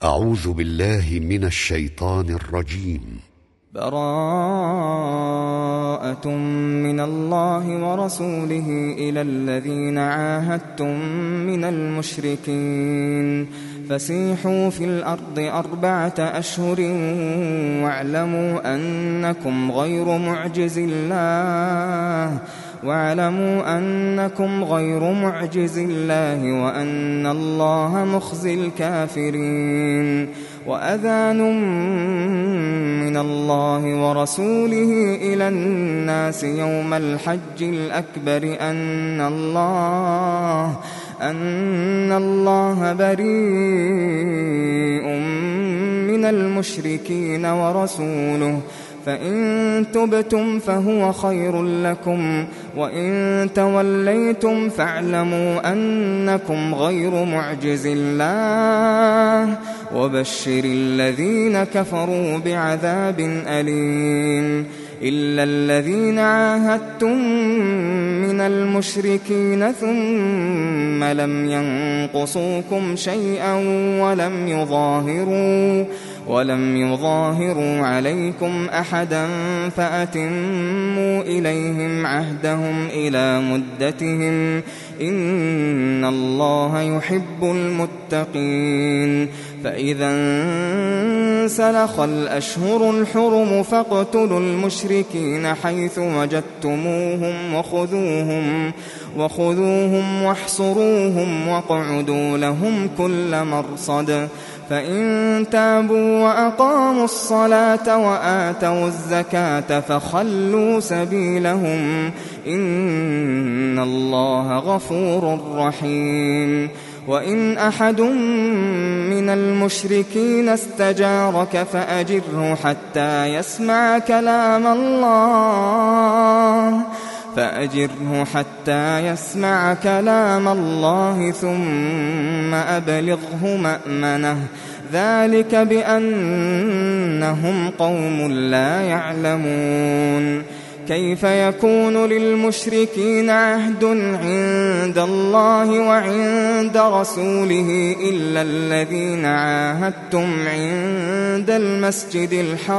أعوذ بالله من الشيطان الرجيم. براءة من الله ورسوله إلى الذين عاهدتم من المشركين فسيحوا في الأرض 4 أشهر واعلموا أنكم غير معجز الله وأن الله مخزي الكافرين. وأذان من الله ورسوله إلى الناس يوم الحج الأكبر أن الله بريء من المشركين ورسوله فإن تبتم فهو خير لكم وإن توليتم فاعلموا أنكم غير معجز الله وبشر الذين كفروا بعذاب أليم. إلا الذين عاهدتم من المشركين ثم لم ينقصوكم شيئا ولم يظاهروا عليكم أحدا فأتموا إليهم عهدهم إلى مدتهم إن الله يحب المتقين. فإذا انسلخ الأشهر الحرم فاقتلوا المشركين حيث وجدتموهم وخذوهم واحصروهم واقعدوا لهم كل مرصد. فإن تابوا وأقاموا الصلاة وآتوا الزكاة فخلوا سبيلهم إن الله غفور رحيم. وإن أحد من المشركين استجارك فأجره حتى يسمع كلام الله ثم أبلغه مأمنه ذلك بأنهم قوم لا يعلمون. كيف يكون للمشركين عهد عند الله وعند رسوله إلا الذين عاهدتم عند المسجد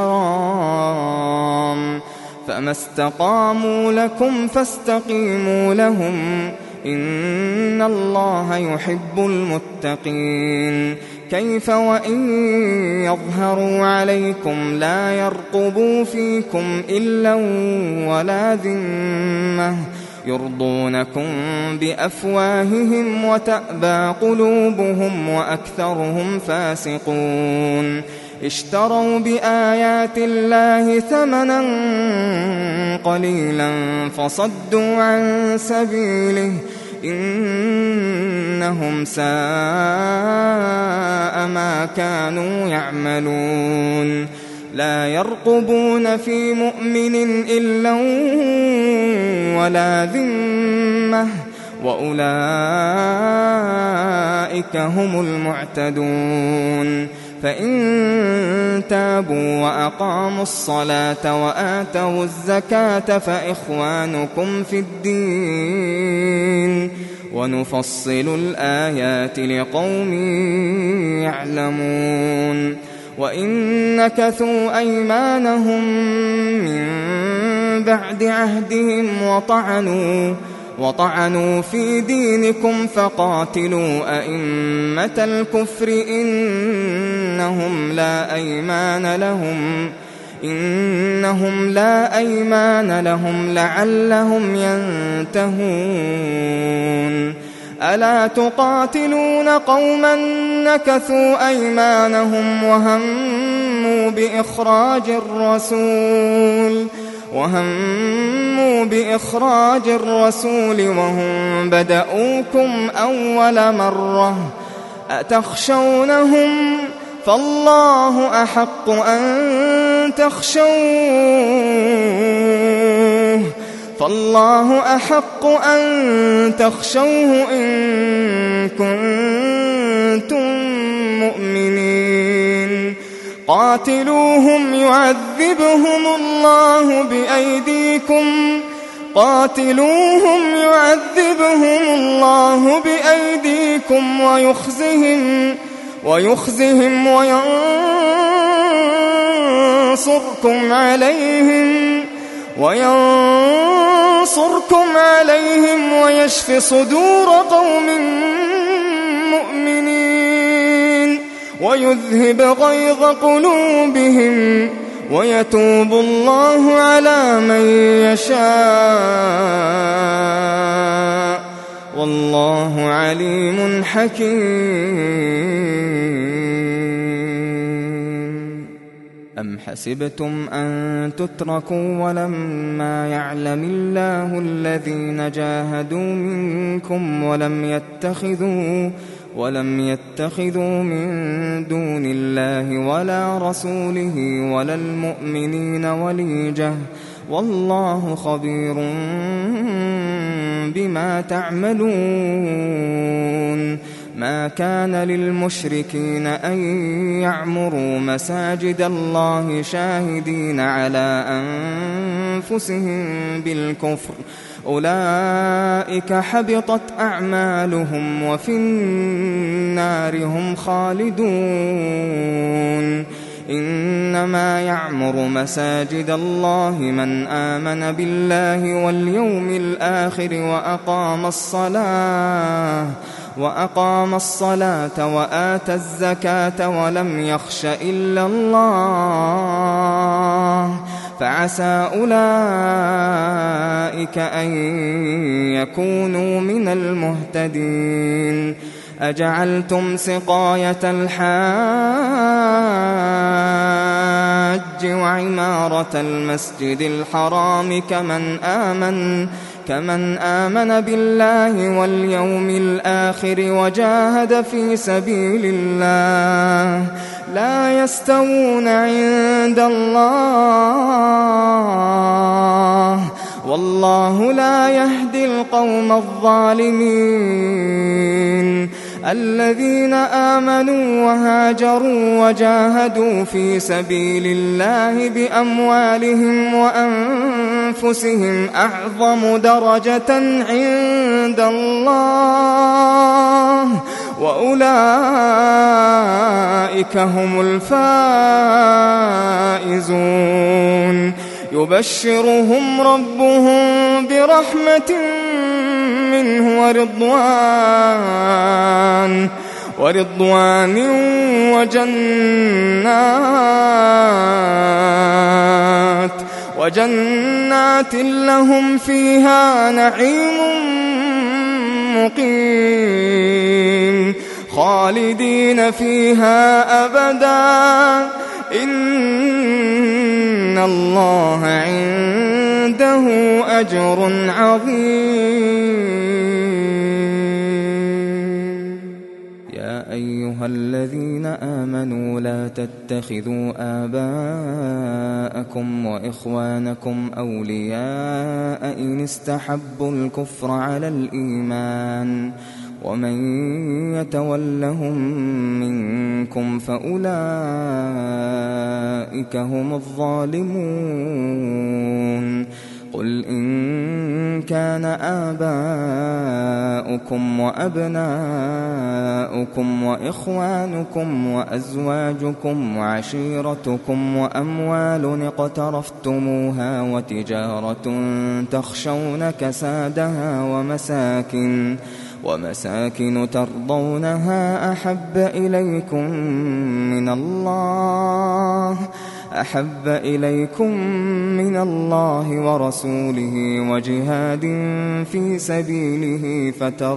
الحرام فما استقاموا لكم فاستقيموا لهم إن الله يحب المتقين. كيف وإن يظهروا عليكم لا يرقبوا فيكم إلا ولا ذمة يرضونكم بأفواههم وتأبى قلوبهم وأكثرهم فاسقون. اشتروا بآيات الله ثمنا قليلا فصدوا عن سبيله إنهم ساء ما كانوا يعملون. لا يرقبون في مؤمن إلا ولا ذمة وأولئك هم المعتدون. فإن تابوا وأقاموا الصلاة وآتوا الزكاة فإخوانكم في الدين ونفصل الآيات لقوم يعلمون. وإن نكثوا أيمانهم من بعد عهدهم وطعنوا في دينكم فقاتلوا أئمة الكفر إنهم لا أيمان لهم لعلهم ينتهون. ألا تقاتلون قوما نكثوا أيمانهم وهموا بإخراج الرسول وهم بدأوكم أول مرة أتخشونهم فالله أحق أن تخشوه إن كنتم مؤمنين. قاتلوهم يعذبهم الله بأيديكم ويخزهم وينصركم عليهم ويشف صدور قوم مؤمنين ويذهب غيظ قلوبهم ويتوب الله على من يشاء والله عليم حكيم. أم حسبتم أن تتركوا ولما يعلم الله الذين جاهدوا منكم ولم يتخذوا من دون الله ولا رسوله ولا المؤمنين وليجة والله خبير بما تعملون. ما كان للمشركين أن يعمروا مساجد الله شاهدين على أنفسهم بالكفر أولئك حبطت أعمالهم وفي النار هم خالدون. إنما يعمر مساجد الله من آمن بالله واليوم الآخر وأقام الصلاة وآتى الزكاة ولم يخش إلا الله فعسى أولئك أن يكونوا من المهتدين. أجعلتم سقاية الحاج وعمارة المسجد الحرام كمن آمن بالله واليوم الآخر وجاهد في سبيل الله لا يستوون عند الله والله لا يهدي القوم الظالمين. الذين آمنوا وهاجروا وجاهدوا في سبيل الله بأموالهم وأنفسهم أعظم درجة عند الله وأولئك هم الفائزون. يبشرهم ربهم برحمة منه ورضوان وجنات لهم فيها نعيم مقيم خالدين فيها أبدا إن الله عنده أجر عظيم. يا أيها الذين آمنوا لا تتخذوا آباءكم وإخوانكم أولياء إن استحبوا الكفر على الإيمان ومن يتولهم منكم فأولئك هم الظالمون. قل إن كان آباؤكم وأبناؤكم وإخوانكم وأزواجكم وعشيرتكم وأموال اقترفتموها وتجارة تخشون كسادها ومساكن ترضونها أحب إليكم من الله ورسوله وجهاد في سبيله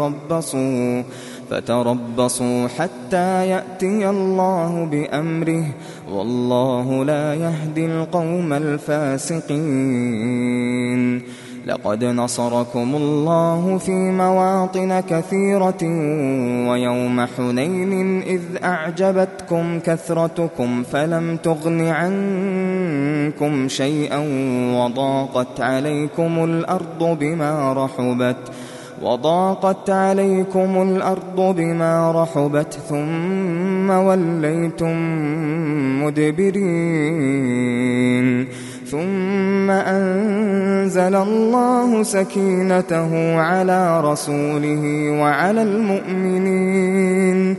فتربصوا حتى يأتي الله بأمره والله لا يهدي القوم الفاسقين. لقد نصركم الله في مواطن كثيرة ويوم حنين إذ أعجبتكم كثرتكم فلم تغن عنكم شيئا وضاقت عليكم الأرض بما رحبت ثم وليتم مدبرين ثم أنزل الله سكينته على رسوله وعلى المؤمنين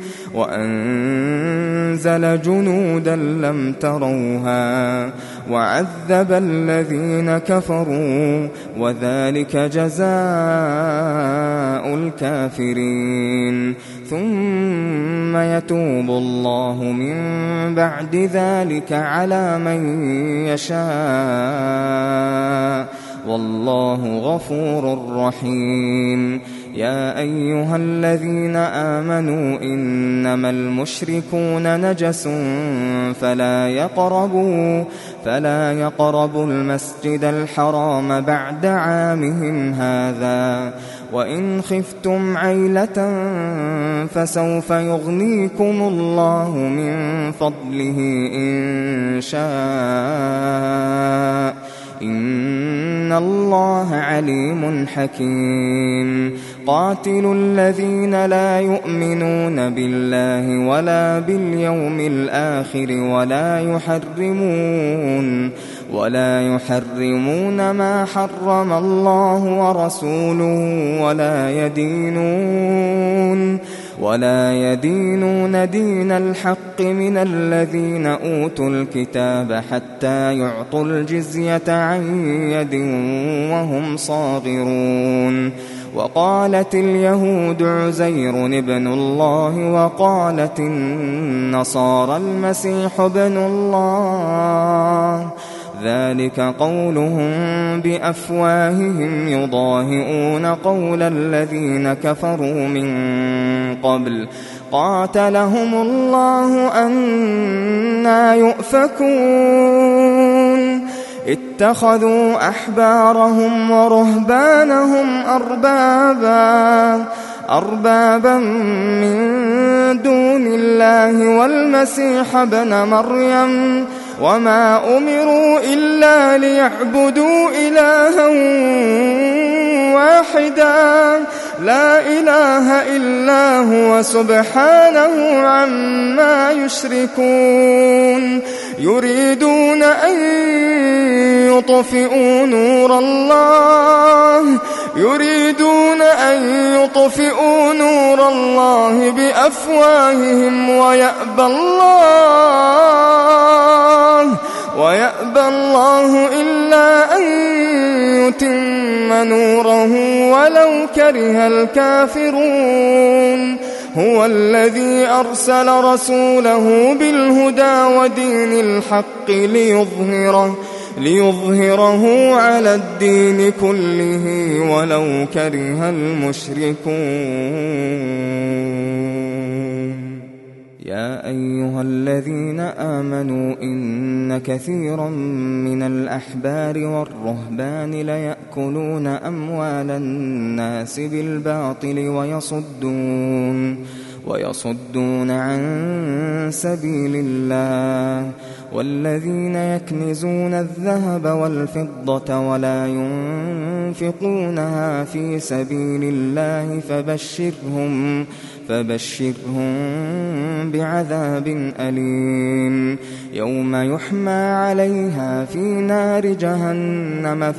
وأنزل جنودا لم تروها وعذب الذين كفروا وذلك جزاء الكافرين ثم يتوب الله من بعد ذلك على من يشاء والله غفور رحيم. يا أيها الذين آمنوا إنما المشركون نجس فلا يقربوا المسجد الحرام بعد عامهم هذا وإن خفتم عيلة فسوف يغنيكم الله من فضله إن شاء إن الله عليم حكيم. قاتلوا الذين لا يؤمنون بالله ولا باليوم الآخر ولا يحرمون ما حرم الله ورسوله ولا يدينون دين الحق من الذين أوتوا الكتاب حتى يعطوا الجزية عن يد وهم صاغرون. وقالت اليهود عزير ابن الله وقالت النصارى المسيح ابن الله ذلك قولهم بأفواههم يضاهئون قول الذين كفروا من قبل قاتلهم الله أنى يؤفكون. اتخذوا أحبارهم ورهبانهم أربابا من دون الله والمسيح ابن مريم وما أمروا إلا ليعبدوا إلها واحدا لا إله إلا هو سبحانه عما يشركون. يريدون أن يطفئوا نور الله بأفواههم ويأبى الله إلا أن يتم نوره ولو كره الكافرون. هو الذي أرسل رسوله بالهدى ودين الحق ليظهره على الدين كله ولو كره المشركون. يا أيها الذين آمنوا إن كثيرا من الأحبار والرهبان ليأكلون أموال الناس بالباطل ويصدون عن سبيل الله. والذين يكنزون الذهب والفضة ولا ينفقونها في سبيل الله فبشرهم بعذاب أليم. يوم يحمى عليها في نار جهنم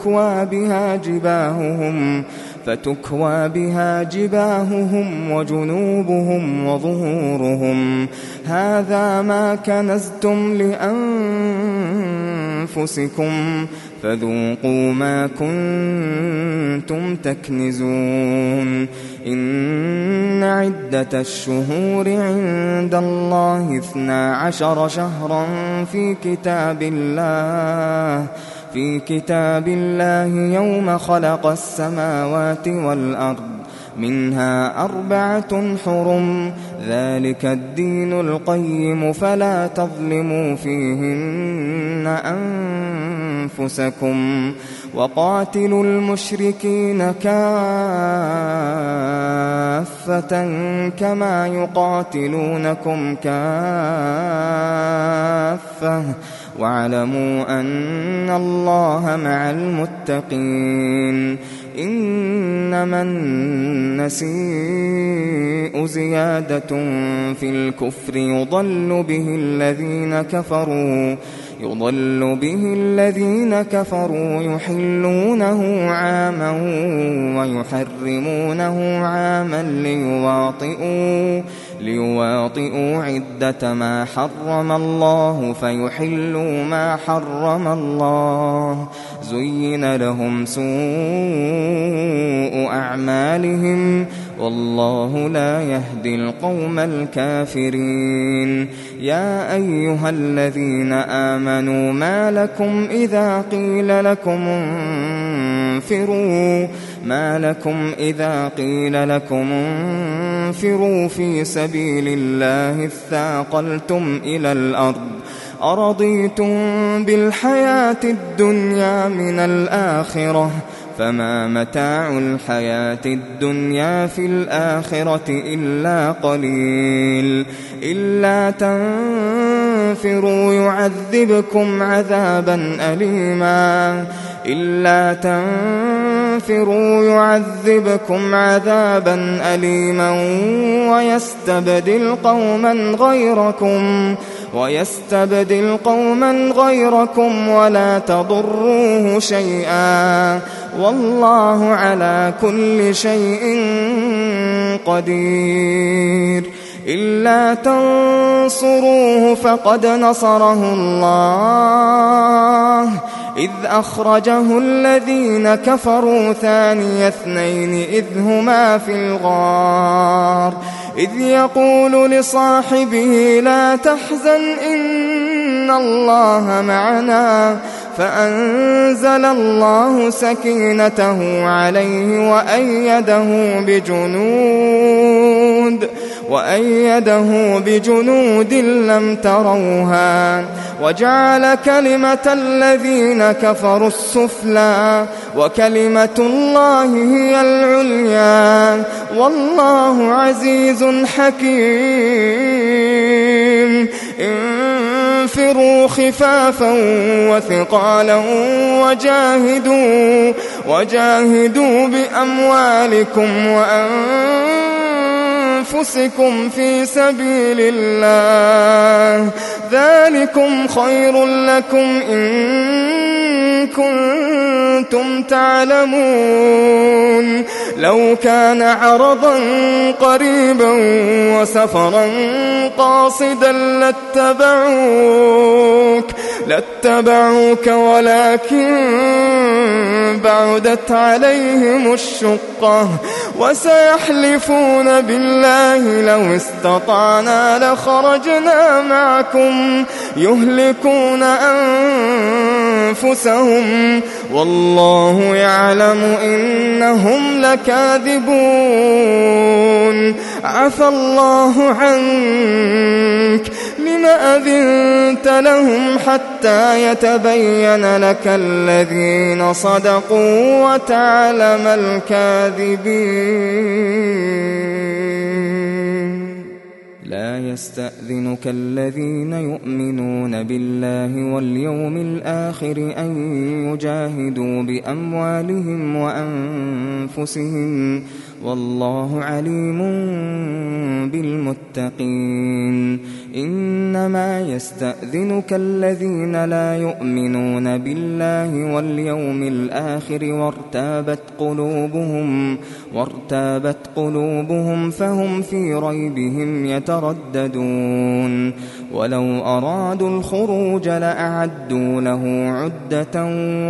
فتكوى بها جباههم وجنوبهم وظهورهم هذا ما كنزتم لأنفسكم فذوقوا ما كنتم تكنزون. إن عدة الشهور عند الله 12 شهرا في كتاب الله يوم خلق السماوات والأرض منها 4 حرم ذلك الدين القيم فلا تظلموا فيهن أنفسكم وقاتلوا المشركين كافة كما يقاتلونكم كافة واعلموا أن الله مع المتقين. إنما النسيء زيادة في الكفر يضل به يضل به الذين كفروا يحلونه عاما ويحرمونه عاما ليواطئوا عدة ما حرم الله فيحلوا ما حرم الله. زين لهم سوء أعمالهم والله لا يهدي القوم الكافرين. يا أيها الذين آمنوا ما لكم إذا قيل لكم انفروا في سبيل الله اثاقلتم إلى الأرض أرضيتم بالحياة الدنيا من الآخرة فما متاع الحياة الدنيا في الآخرة إلا قليل. إلا تنفروا يعذبكم عذابا أليما ويستبدل قوما غيركم ولا تضروه شيئا والله على كل شيء قدير. إلا تنصروه فقد نصره الله إذ أخرجه الذين كفروا ثاني اثنين إذ هما في الغار إذ يقول لصاحبه لا تحزن إن الله معنا فأنزل الله سكينته عليه وأيده بجنود لم تروها وجعل كلمة الذين كفروا السفلى وكلمة الله هي العليا والله عزيز حكيم. انفروا خفافا وثقالا وجاهدوا بأموالكم وأنفسكم في سبيل الله ذلكم خير لكم إن كنتم تعلمون. لو كان عرضا قريبا وسفرا قاصدا لاتبعوك ولكن بعدت عليهم الشقة وسيحلفون بالله لو استطعنا لخرجنا معكم يهلكون أنفسهم والله يعلم إنهم لكاذبون. عفى الله عنك لم أذنت لهم حتى يتبين لك الذين صدقوا وتعلم الكاذبين. لا يستأذنك الذين يؤمنون بالله واليوم الآخر أن يجاهدوا بأموالهم وأنفسهم والله عليم بالمتقين. إنما يستأذنك الذين لا يؤمنون بالله واليوم الآخر وارتابت قلوبهم فهم في ريبهم يترددون. ولو أرادوا الخروج لأعدوا له عدة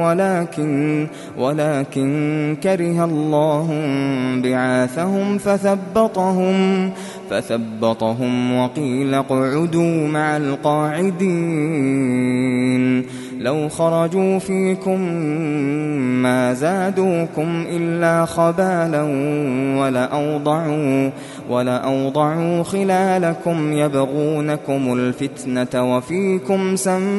ولكن كره الله بعاثهم فثبطهم وقيل اقعدوا مع القاعدين. لو خرجوا فيكم ما زادوكم إلا خبالا ولأوضعوا خلالكم يبغونكم الفتنة وفيكم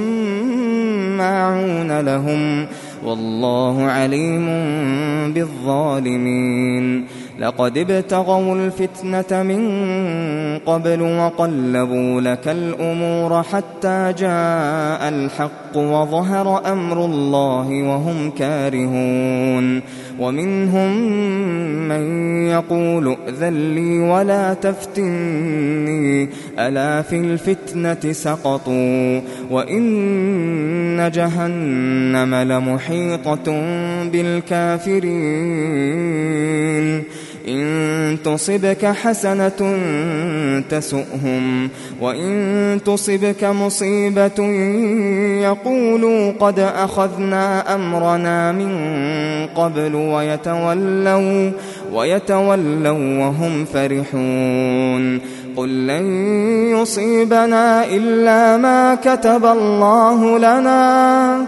سماعون لهم والله عليم بالظالمين. لقد ابتغوا الفتنة من قبل وقلبوا لك الأمور حتى جاء الحق وظهر أمر الله وهم كارهون ومنهم من يقول ائذن لي ولا تفتني ألا في الفتنة سقطوا وإن جهنم لمحيطة بالكافرين إن تصبك حسنة تسؤهم وإن تصبك مصيبة يقولوا قد أخذنا أمرنا من قبل ويتولوا وهم فرحون قل لن يصيبنا إلا ما كتب الله لنا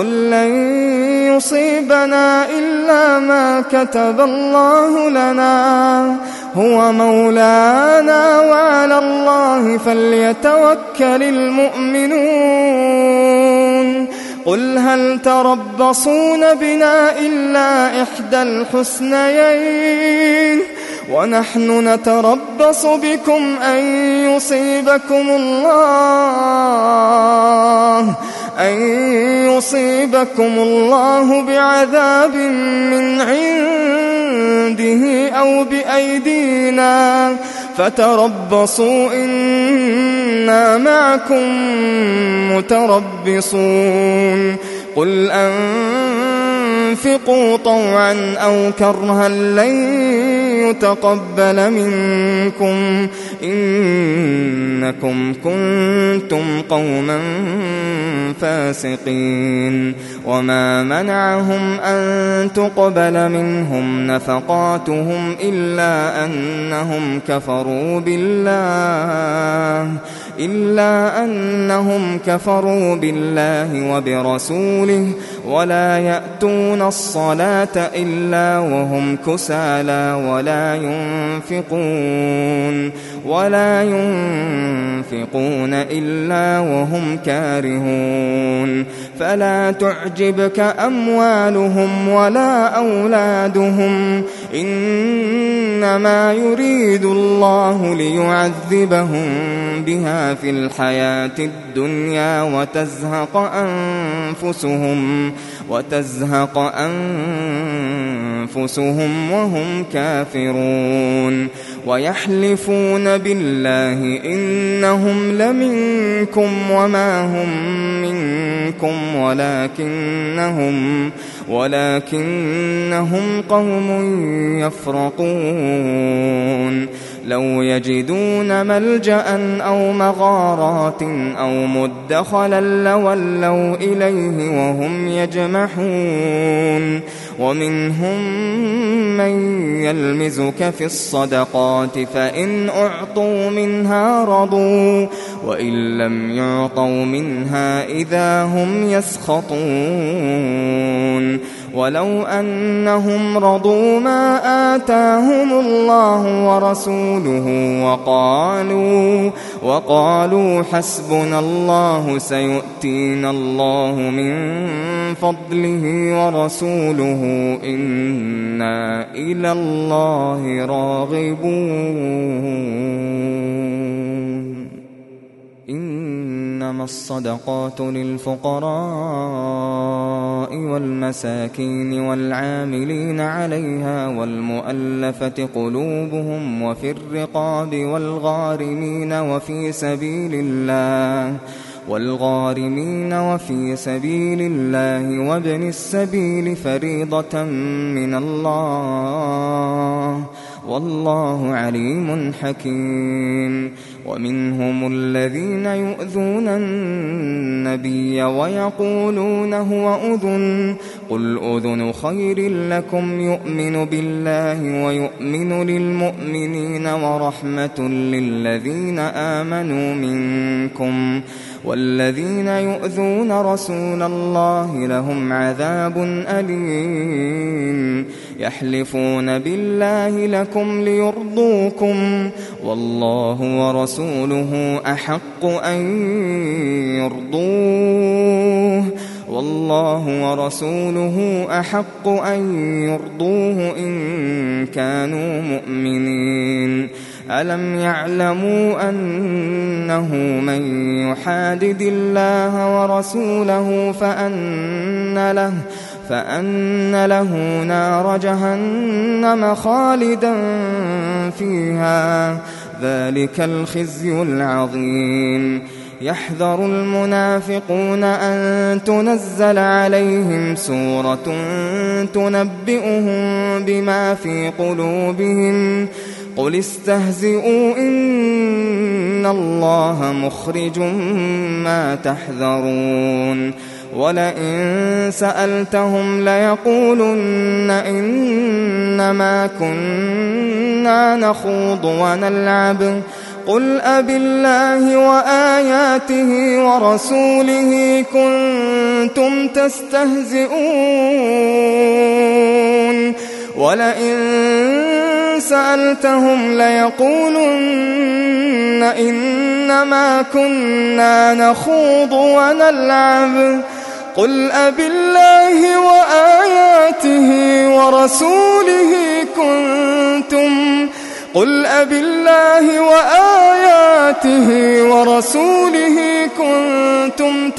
هو مولانا وعلى الله فليتوكل المؤمنون قل هل تربصون بنا إلا إحدى الحسنيين ونحن نتربص بكم أن يصيبكم الله بعذاب من عنده أو بأيدينا فتربصوا إنا معكم متربصون قل أنفقوا طوعا أو كرها لن يتقبل منكم إنكم كنتم قوما فاسقين وما منعهم أن تقبل منهم نفقاتهم إلا أنهم كفروا بالله وبرسوله ولا يأتون الصلاة إلا وهم كسالى ولا ينفقون إلا وهم كارهون فلا تعجبك أموالهم ولا أولادهم إنما يريد الله ليعذبهم بها في الحياة الدنيا وتزهق أنفسهم وهم كافرون ويحلفون بالله إنهم لمنكم وما هم منكم ولكنهم قوم يفرقون لو يجدون ملجأ أو مغارات أو مدخلا لولوا إليه وهم يجمحون ومنهم من يلمزك في الصدقات فإن أعطوا منها رضوا وإن لم يعطوا منها إذا هم يسخطون ولو أنهم رضوا ما آتاهم الله ورسوله وقالوا حسبنا الله سيؤتينا الله من فضله ورسوله إنا إلى الله راغبون إنما الصدقات للفقراء والمساكين والعاملين عليها والمؤلفة قلوبهم وفي الرقاب والغارمين وفي سبيل الله وابن السبيل فريضة من الله والله عليم حكيم ومنهم الذين يؤذون النبي ويقولون هو أذن قل أذن خير لكم يؤمن بالله ويؤمن للمؤمنين ورحمة للذين آمنوا منكم والذين يؤذون رسول الله لهم عذاب أليم يحلفون بالله لكم ليرضوكم والله ورسوله أحق أن يرضوه والله ورسوله أحق أن يرضوه إن كانوا مؤمنين ألم يعلموا أنه من يحادد الله ورسوله فأن له نار جهنم خالدا فيها ذلك الخزي العظيم يحذر المنافقون أن تنزل عليهم سورة تنبئهم بما في قلوبهم قل استهزئوا إن الله مخرج ما تحذرون ولئن سألتهم ليقولن إنما كنا نخوض ونلعب قل أبالله وآياته ورسوله كنتم تستهزئون ولئن سألتهم ليقولن إنما كنا نخوض ونلعب قل أبالله وآياته ورسوله كنتم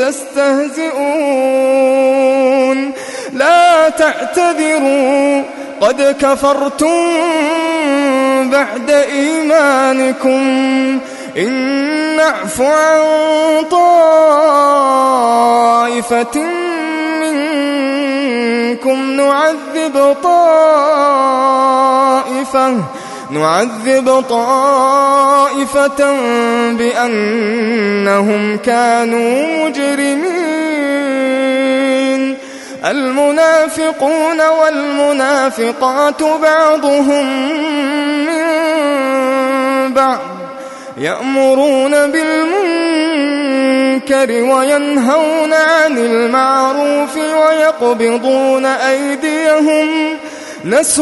تستهزئون لا تعتذروا قد كفرتم بعد إيمانكم إن نعف عن طائفة منكم نعذب طائفة بأنهم كانوا مجرمين المنافقون والمنافقات بعضهم من بعض يأمرون بالمنكر وينهون عن المعروف ويقبضون أيديهم نسوا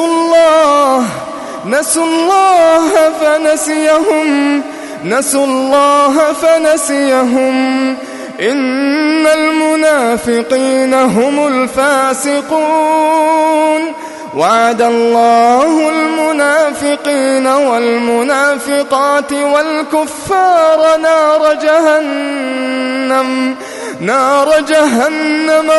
الله فنسيهم إن المنافقين هم الفاسقون وعد الله المنافقين والمنافقات والكفار نار جهنم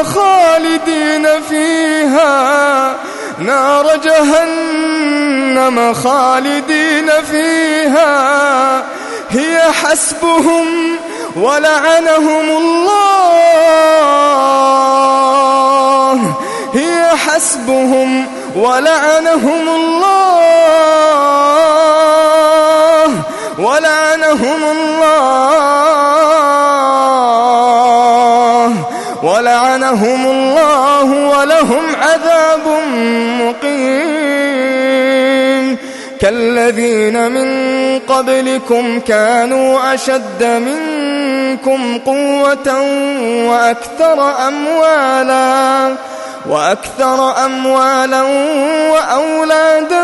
خالدين فيها هي حسبهم ولعنهم الله ولهم عذاب مقيم كالذين من قبلكم كانوا أشد منكم قوة وأكثر أموالا وأولادا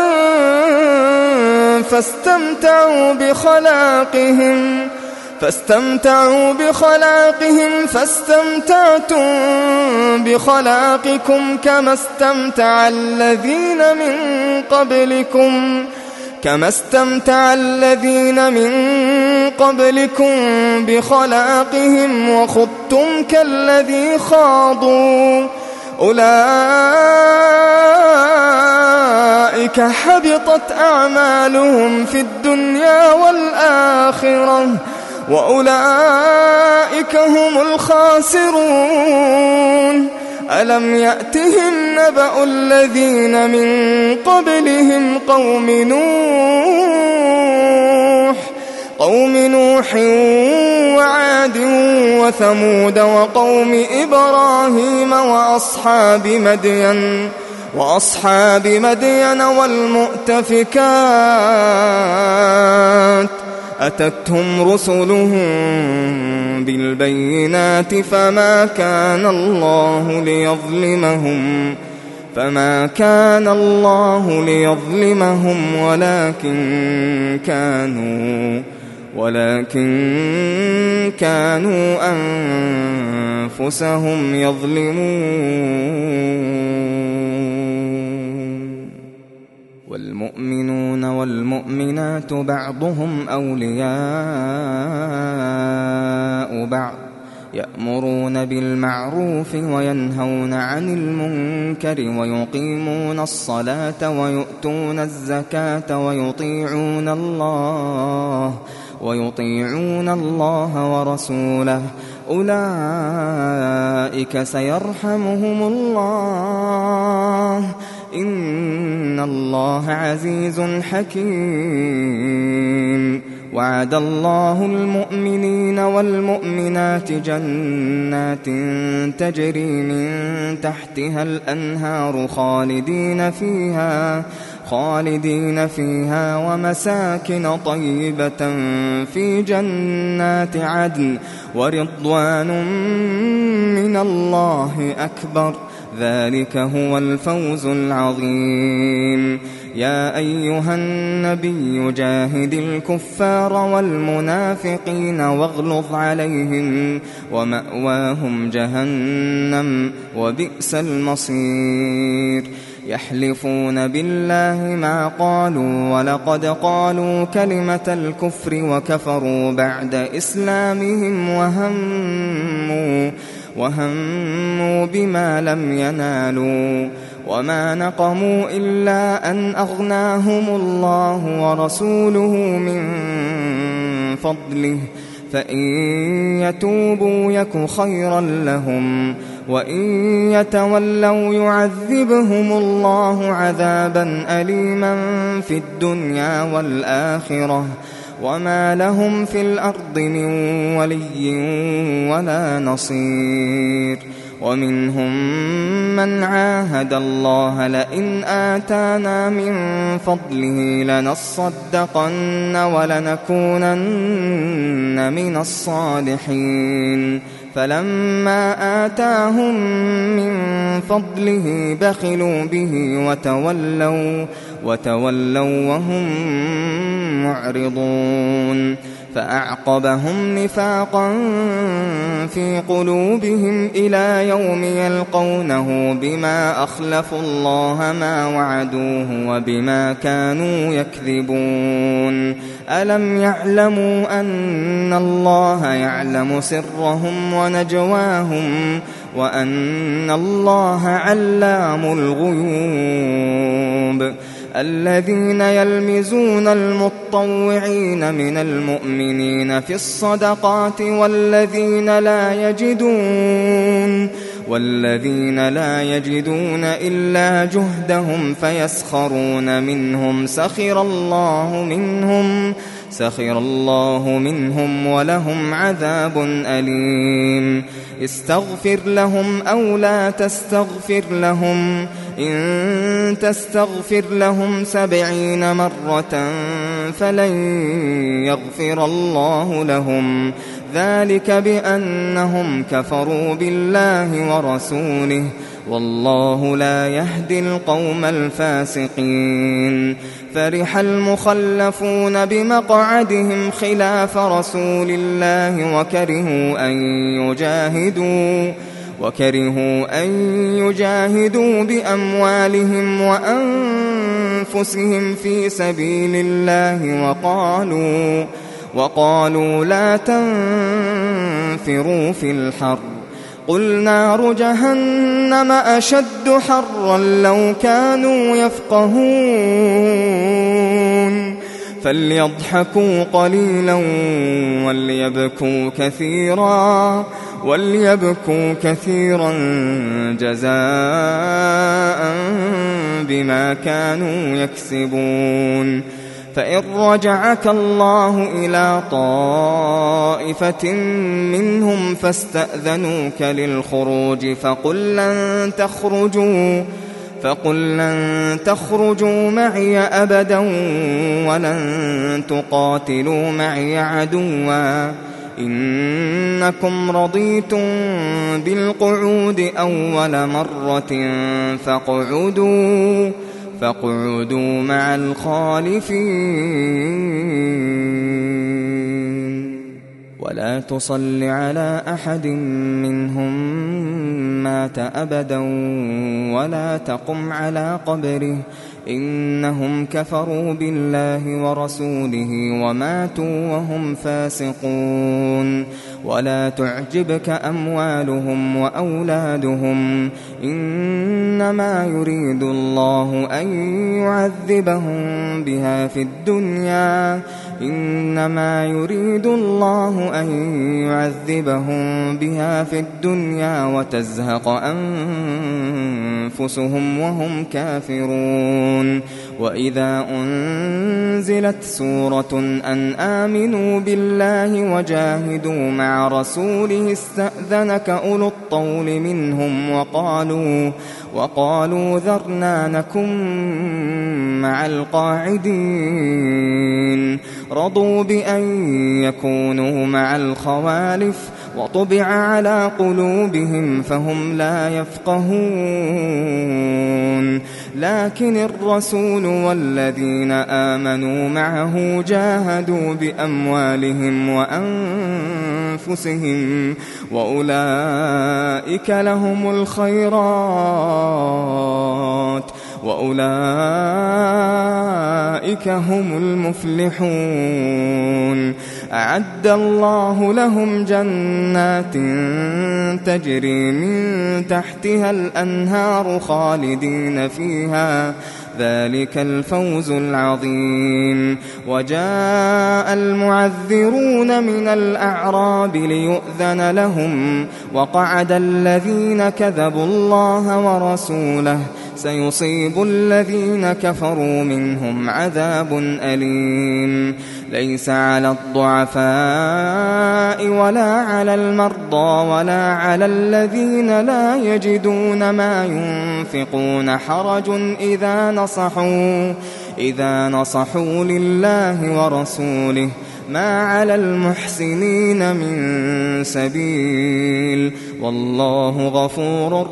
فاستمتعوا بخلاقهم فاستمتعتم بخلاقكم كما استمتع الذين من قبلكم بخلاقهم وخضتم كالذي خاضوا أولئك حبطت أعمالهم في الدنيا والآخرة وأولئك هم الخاسرون ألم يأتهم نبأ الذين من قبلهم قوم نوح وعاد وثمود وقوم إبراهيم وأصحاب مدين والمؤتفكات أتتهم رسلهم بالبينات فما كان الله ليظلمهم ولكن كانوا أنفسهم يظلمون. والمؤمنون والمؤمنات بعضهم أولياء بعض يأمرون بالمعروف وينهون عن المنكر ويقيمون الصلاة ويؤتون الزكاة ويطيعون الله ورسوله أولئك سيرحمهم الله إن الله عزيز حكيم. وعد الله المؤمنين والمؤمنات جنات تجري من تحتها الأنهار خالدين فيها ومساكن طيبة في جنات عدن ورضوان من الله أكبر ذلك هو الفوز العظيم. يا أيها النبي جاهد الكفار والمنافقين واغلظ عليهم ومأواهم جهنم وبئس المصير. يحلفون بالله ما قالوا ولقد قالوا كلمة الكفر وكفروا بعد إسلامهم وهموا بما لم ينالوا وما نقموا إلا أن أغناهم الله ورسوله من فضله فإن يتوبوا يك خيرا لهم وإن يتولوا يعذبهم الله عذابا أليما في الدنيا والآخرة وما لهم في الأرض من ولي ولا نصير. ومنهم من عاهد الله لئن آتانا من فضله لنصدقن ولنكونن من الصالحين فلما آتاهم من فضله بخلوا به وتولوا وهم معرضون. فأعقبهم نفاقا في قلوبهم إلى يوم يلقونه بما أخلفوا الله ما وعدوه وبما كانوا يكذبون. ألم يعلموا أن الله يعلم سرهم ونجواهم وأن الله علام الغيوب. الذين يلمزون المطوعين من المؤمنين في الصدقات والذين لا يجدون إلا جهدهم فيسخرون منهم سخر الله منهم ولهم عذاب أليم. استغفر لهم أو لا تستغفر لهم إن تستغفر لهم 70 مرة فلن يغفر الله لهم ذلك بأنهم كفروا بالله ورسوله والله لا يهدي القوم الفاسقين. فرح المخلفون بمقعدهم خلاف رسول الله وكرهوا أن يجاهدوا بأموالهم وأنفسهم في سبيل الله وقالوا لا تنفروا في الحر قل نار جهنم أشد حرا لو كانوا يفقهون. فليضحكوا قليلا وليبكوا كثيرا جزاء بما كانوا يكسبون. فإن رجعك الله إلى طائفة منهم فاستأذنوك للخروج فقل لن تخرجوا معي أبدا ولن تقاتلوا معي عدوا إنكم رضيتم بالقعود أول مرة فاقعدوا مع الخالفين. ولا تصل على أحد منهم مات أبدا ولا تقم على قبره إنهم كفروا بالله ورسوله وماتوا وهم فاسقون ولا تعجبك أموالهم وأولادهم إنما يريد الله أن يعذبهم بها في الدنيا وتزهق أنفسهم وهم كافرون وإذا أنزلت سورة أن آمنوا بالله وجاهدوا مع رسوله استأذنك أولو الطول منهم وقالوا ذرنا نكن مع القاعدين رضوا بأن يكونوا مع الخوالف وطبع على قلوبهم فهم لا يفقهون لكن الرسول والذين آمنوا معه جاهدوا بأموالهم وأنفسهم وأولئك لهم الخيرات وأولئك هم المفلحون أعد الله لهم جنات تجري من تحتها الأنهار خالدين فيها ذلك الفوز العظيم وجاء المعذرون من الأعراب ليؤذن لهم وقعد الذين كذبوا الله ورسوله سيصيب الذين كفروا منهم عذاب أليم ليس على الضعفاء ولا على المرضى ولا على الذين لا يجدون ما ينفقون حرج إذا نصحوا لله ورسوله ما على المحسنين من سبيل والله غفور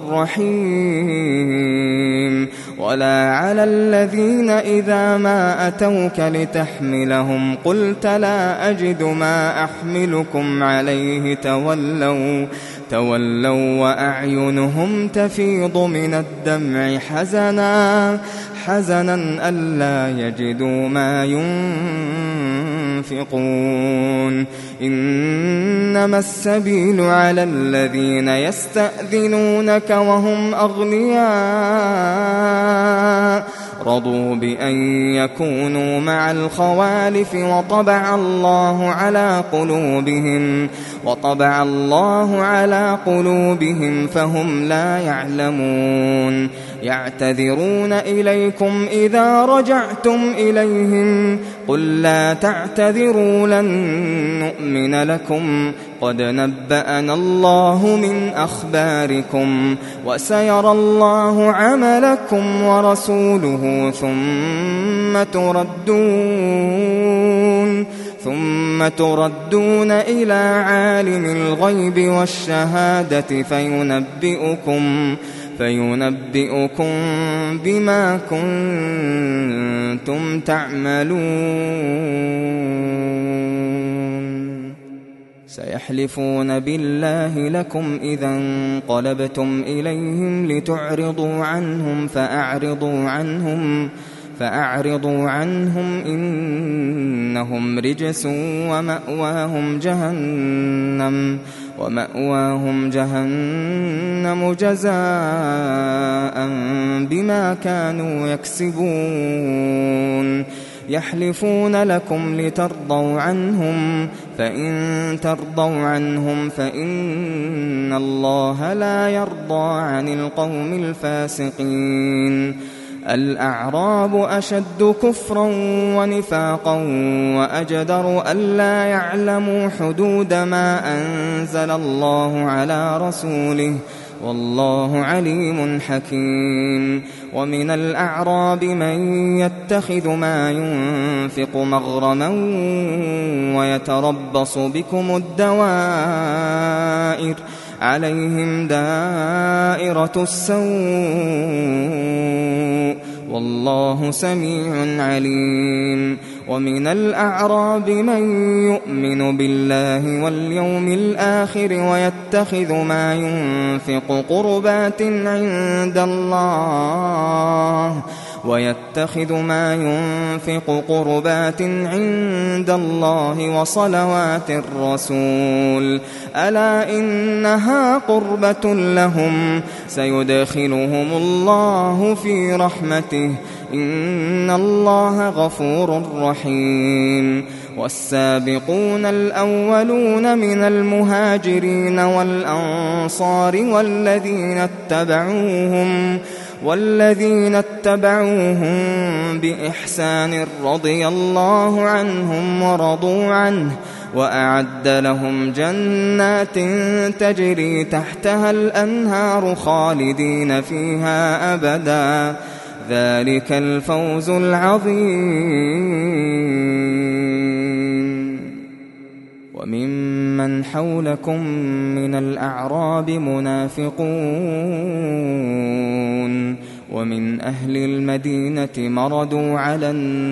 رحيم ولا على الذين إذا ما أتوك لتحملهم قلت لا أجد ما أحملكم عليه تولوا وأعينهم تفيض من الدمع حزنا ألا يجدوا ما ينفقون إنما السبيل على الذين يستأذنونك وهم أغنياء رضوا بأن يكونوا مع الخوالف وطبع الله على قلوبهم فهم لا يعلمون يعتذرون إليكم إذا رجعتم إليهم قل لا تعتذروا لن نؤمن لكم قد نبأنا الله من أخباركم وسيرى الله عملكم ورسوله ثم تردون إلى عالم الغيب والشهادة فينبئكم بما كنتم تعملون سيحلفون بالله لكم إذا انقلبتم إليهم لتعرضوا عنهم فأعرضوا عنهم إنهم رجس ومأواهم جهنم جزاء بما كانوا يكسبون يحلفون لكم لترضوا عنهم فإن ترضوا عنهم فإن الله لا يرضى عن القوم الفاسقين الأعراب أشد كفرا ونفاقا وأجدر ألا يعلموا حدود ما أنزل الله على رسوله والله عليم حكيم ومن الأعراب من يتخذ ما ينفق مغرما ويتربص بكم الدوائر عليهم دائرة السوء والله سميع عليم ومن الأعراب من يؤمن بالله واليوم الآخر ويتخذ ما ينفق قربات عند الله وصلوات الرسول ألا إنها قربة لهم سيدخلهم الله في رحمته إن الله غفور رحيم والسابقون الأولون من المهاجرين والأنصار والذين اتبعوهم بإحسان رضي الله عنهم ورضوا عنه وأعد لهم جنات تجري تحتها الأنهار خالدين فيها أبدا ذلك الفوز العظيم. وممن حولكم من الأعراب منافقون ومن أهل المدينة مردوا على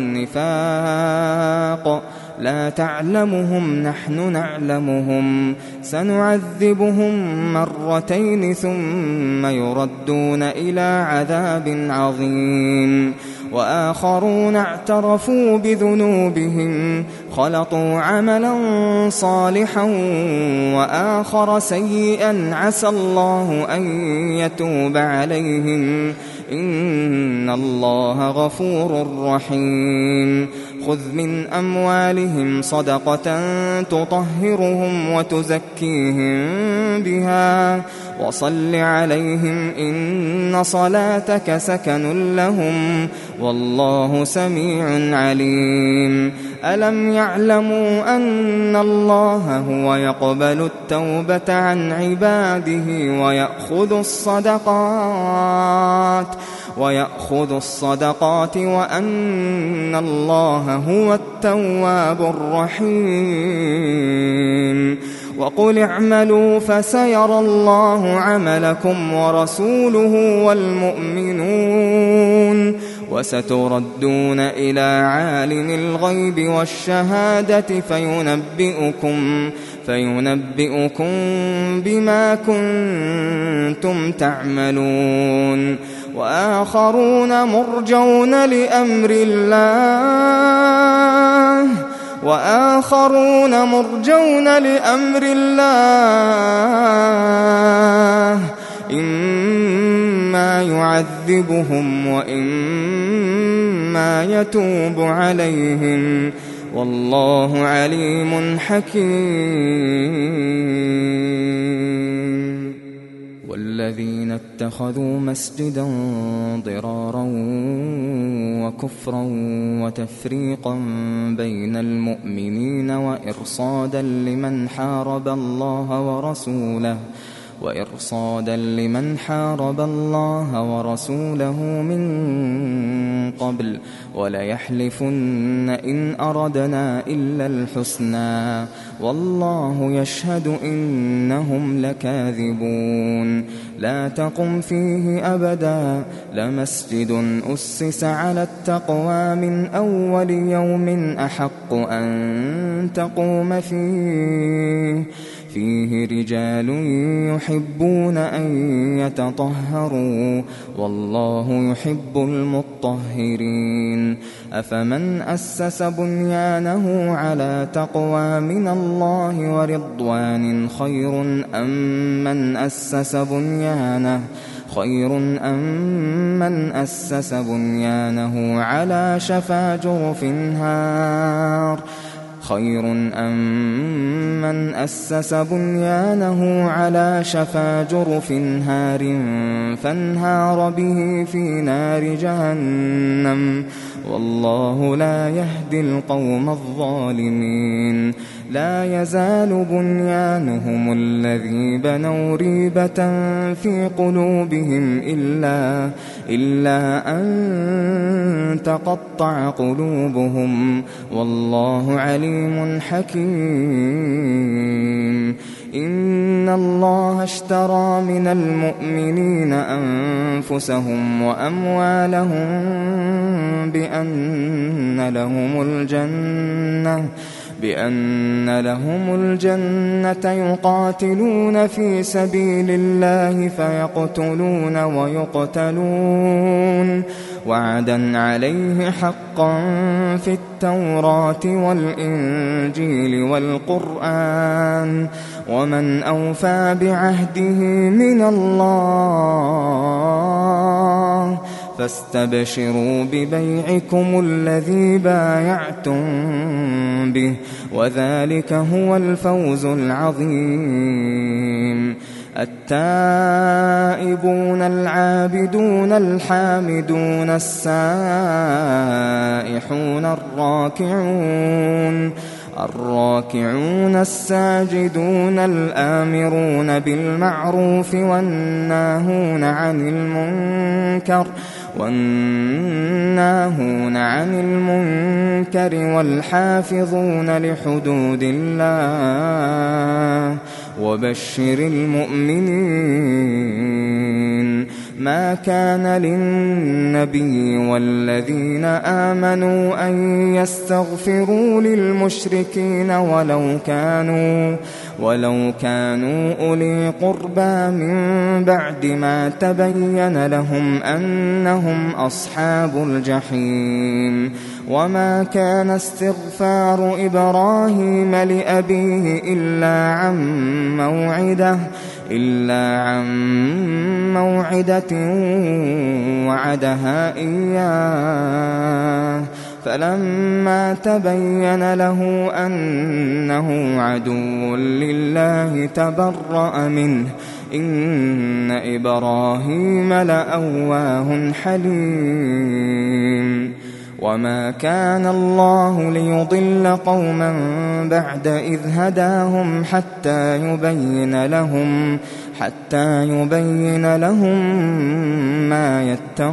النفاق لا تعلمهم نحن نعلمهم سنعذبهم مرتين ثم يردون إلى عذاب عظيم وآخرون اعترفوا بذنوبهم خلطوا عملا صالحا وآخر سيئا عسى الله أن يتوب عليهم إن الله غفور رحيم خذ من أموالهم صدقة تطهرهم وتزكيهم بها وصل عليهم إن صلاتك سكن لهم والله سميع عليم ألم يعلموا أن الله هو يقبل التوبة عن عباده ويأخذ الصدقات وأن الله هو التواب الرحيم وقل اعملوا فسيرى الله عملكم ورسوله والمؤمنون وستردون إلى عالم الغيب والشهادة فينبئكم بما كنتم تعملون وآخرون مرجون لأمر الله إما يعذبهم وإما يتوب عليهم والله عليم حكيم. والذين اتخذوا مسجدا ضرارا وكفرا وتفريقا بين المؤمنين وإرصادا لمن حارب الله ورسوله من قبل وليحلفن إن أردنا إلا الحسنى والله يشهد إنهم لكاذبون لا تقم فيه أبدا لمسجد أسس على التقوى من أول يوم أحق أن تقوم فيه رجال يحبون أن يتطهروا والله يحب المطهرين أفمن أسس بنيانه على تقوى من الله ورضوان خير أم من أسس بنيانه على شفا جرف هار فانهار به في نار جهنم والله لا يهدي القوم الظالمين لا يزال بنيانهم الذي بنوا ريبة في قلوبهم إلا أن تقطع قلوبهم والله عليم حكيم إن الله اشترى من المؤمنين أنفسهم وأموالهم بأن لهم الجنة يقاتلون في سبيل الله فيقتلون ويقتلون وعدا عليه حقا في التوراة والإنجيل والقرآن ومن أوفى بعهده من الله فاستبشروا ببيعكم الذي بايعتم به وذلك هو الفوز العظيم. التائبون العابدون الحامدون السائحون الراكعون الساجدون الآمرون بالمعروف والناهون عن المنكر والحافظون لحدود الله وبشر المؤمنين. ما كان للنبي والذين آمنوا أن يستغفروا للمشركين ولو كانوا أولي قربى من بعد ما تبين لهم أنهم أصحاب الجحيم. وما كان استغفار إبراهيم لأبيه إلا عن موعدة وعدها إياه فلما تبين له أنه عدو لله تبرأ منه إن إبراهيم لأواه حليم. وما كان الله ليضل قوما بعد إذ هداهم حتى يبين لهم ما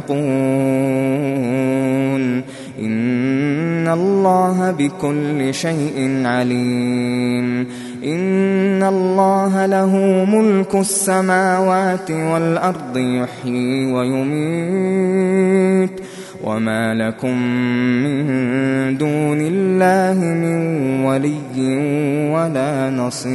يتقون إن الله بكل شيء عليم. إن الله له ملك السماوات والأرض يحيي ويميت وما لكم من دون الله من ولي ولا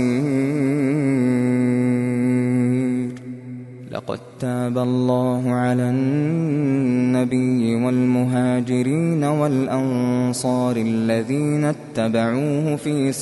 نصير. لقد تاب الله على النبي والمهاجرين والأنصار الذين اتبعوه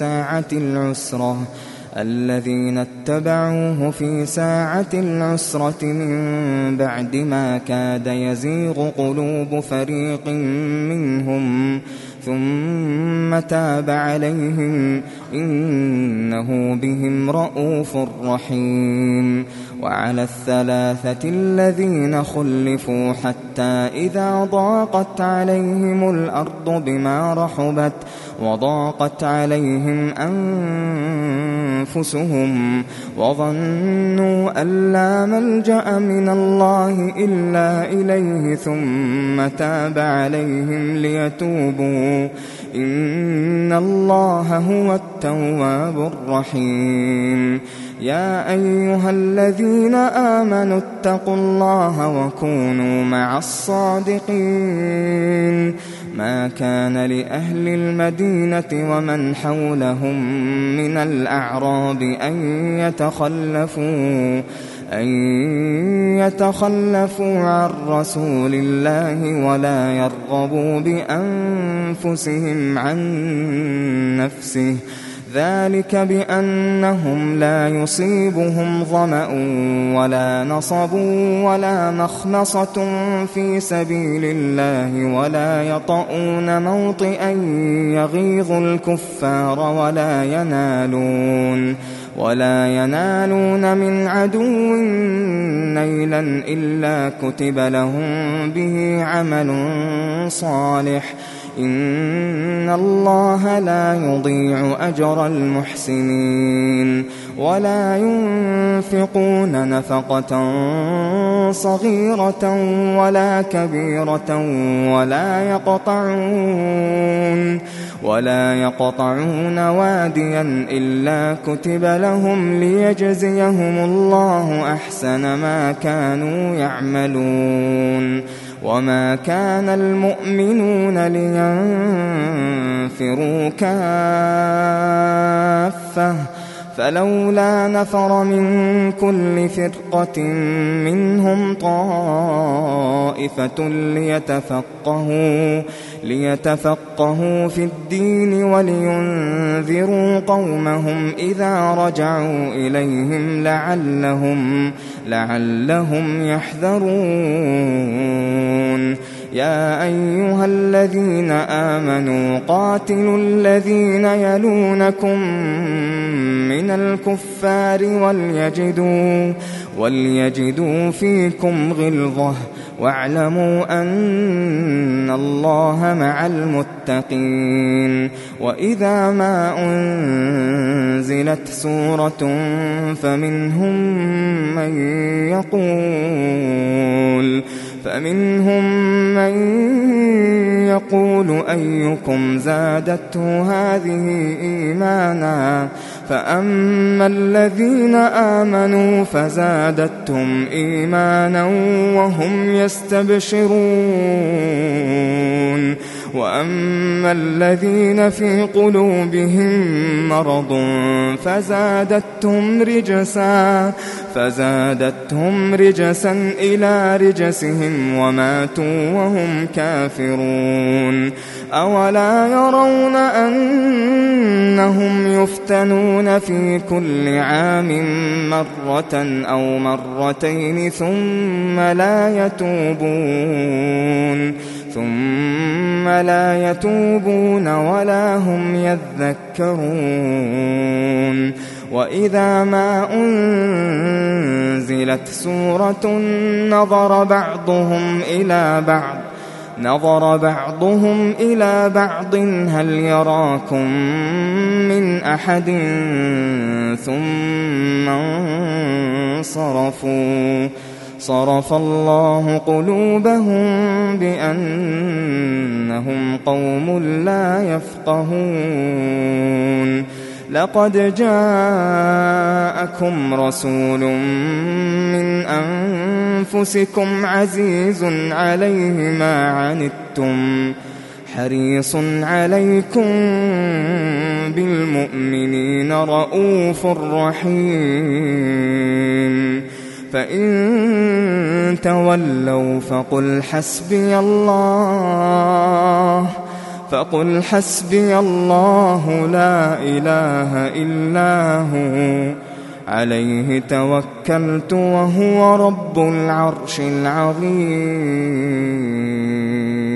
في ساعة العسرة من بعد ما كاد يزيغ قلوب فريق منهم ثم تاب عليهم إنه بهم رءوف رحيم. وعلى الثلاثة الذين خلفوا حتى إذا ضاقت عليهم الأرض بما رحبت وضاقت عليهم أنفسهم وظنوا أن لا ملجأ من الله إلا إليه ثم تاب عليهم ليتوبوا إن الله هو التواب الرحيم. يا أيها الذين آمنوا اتقوا الله وكونوا مع الصادقين. ما كان لأهل المدينة ومن حولهم من الأعراب أن يتخلفوا عن رسول الله ولا يرغبوا بأنفسهم عن نفسه ذلك بأنهم لا يصيبهم ظمأ ولا نصب ولا مخمصة في سبيل الله ولا موطئا يغيظ الكفار ولا ينالون من عدو نيلا إلا كتب لهم به عمل صالح إن الله لا يضيع أجر المحسنين. ولا ينفقون نفقة صغيرة ولا كبيرة ولا يقطعون واديا إلا كتب لهم ليجزيهم الله أحسن ما كانوا يعملون وما كان المؤمنون لينفروا كافة فلولا نفر من كل فرقة منهم طائفة ليتفقهوا في الدين ولينذروا قومهم إذا رجعوا إليهم لعلهم يحذرون يا أيها الذين آمنوا قاتلوا الذين يلونكم من الكفار وليجدوا فيكم غلظة واعلموا أن الله مع المتقين وإذا ما أنزلت سورة فمنهم من يقول أيكم زادته هذه إيمانا فأما الذين آمنوا فزادتهم إيمانا وهم يستبشرون وأما الذين في قلوبهم مرض فزادتهم رجسا إلى رجسهم وماتوا وهم كافرون أولا يرون أنهم يفتنون في كل عام مرة أو مرتين ثم لا يتوبون ولا هم يذكرون وإذا ما أنزلت سورة نظر بعضهم إلى بعض هل يراكم من أحد ثم انصرفوا صرف الله قلوبهم بأنهم قوم لا يفقهون لقد جاءكم رسول من أنفسكم عزيز عليه ما عنتم حريص عليكم بالمؤمنين رؤوف رحيم فإن تولوا فقل حسبي الله لا إله إلا هو عليه توكلت وهو رب العرش العظيم